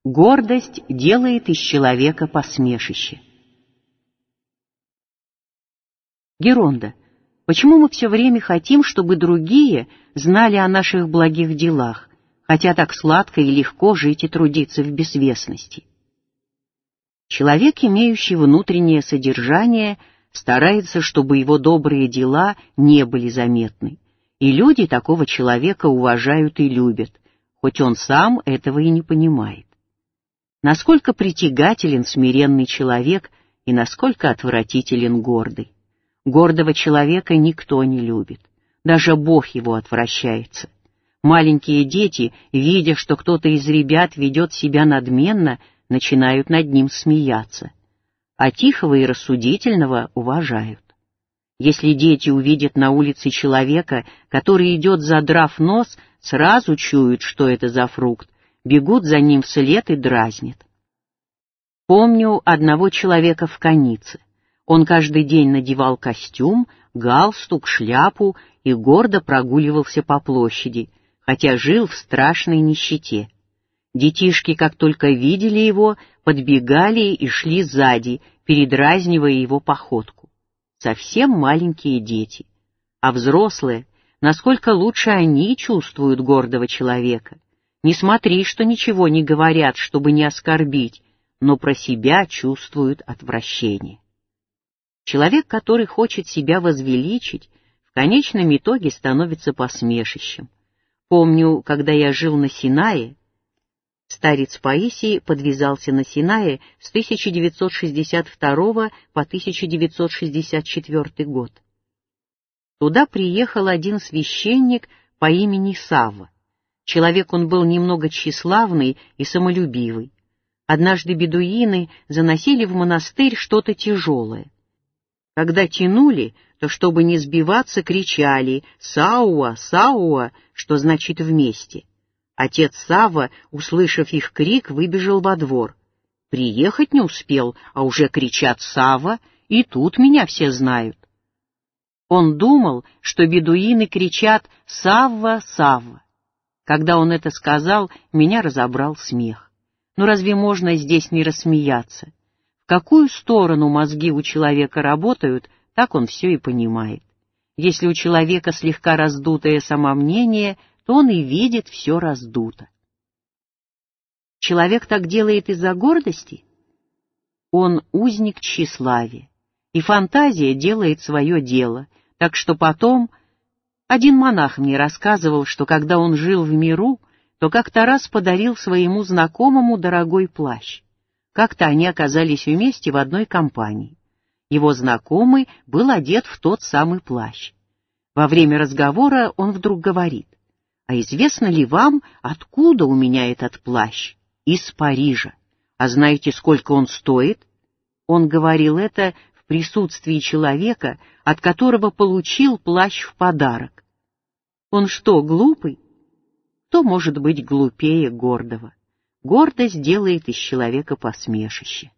Гордость делает из человека посмешище. Геронда, почему мы все время хотим, чтобы другие знали о наших благих делах, хотя так сладко и легко жить и трудиться в безвестности? Человек, имеющий внутреннее содержание, старается, чтобы его добрые дела не были заметны, и люди такого человека уважают и любят, хоть он сам этого и не понимает. Насколько притягателен смиренный человек и насколько отвратителен гордый. Гордого человека никто не любит, даже Бог его отвращается. Маленькие дети, видя, что кто-то из ребят ведет себя надменно, начинают над ним смеяться, а тихого и рассудительного уважают. Если дети увидят на улице человека, который идет задрав нос, сразу чуют, что это за фрукт, бегут за ним вслед и дразнят. Помню одного человека в Канице. Он каждый день надевал костюм, галстук, шляпу и гордо прогуливался по площади, хотя жил в страшной нищете. Детишки, как только видели его, подбегали и шли сзади, передразнивая его походку. Совсем маленькие дети. А взрослые, насколько лучше они чувствуют гордого человека. Не смотри, что ничего не говорят, чтобы не оскорбить, но про себя чувствуют отвращение. Человек, который хочет себя возвеличить, в конечном итоге становится посмешищем. Помню, когда я жил на Синае, старец Паисий подвязался на Синае с 1962 по 1964 год. Туда приехал один священник по имени Савва. Человек он был немного тщеславный и самолюбивый. Однажды бедуины заносили в монастырь что-то тяжелое. Когда тянули, то, чтобы не сбиваться, кричали «Сауа! Сауа!», что значит «вместе». Отец Савва, услышав их крик, выбежал во двор. Приехать не успел, а уже кричат «Савва!», и тут меня все знают. Он думал, что бедуины кричат «Савва! Савва!». Когда он это сказал, меня разобрал смех. Но разве можно здесь не рассмеяться? В какую сторону мозги у человека работают, так он все и понимает. Если у человека слегка раздутое самомнение, то он и видит все раздуто. Человек так делает из-за гордости? Он узник тщеславия, и фантазия делает свое дело, так что потом... Один монах мне рассказывал, что когда он жил в миру, то как-то раз подарил своему знакомому дорогой плащ. Как-то они оказались вместе в одной компании. Его знакомый был одет в тот самый плащ. Во время разговора он вдруг говорит: «А известно ли вам, откуда у меня этот плащ? Из Парижа. А знаете, сколько он стоит?» Он говорил это в присутствии человека, от которого получил плащ в подарок. Он что, глупый? Кто может быть глупее гордого? Гордость делает из человека посмешище.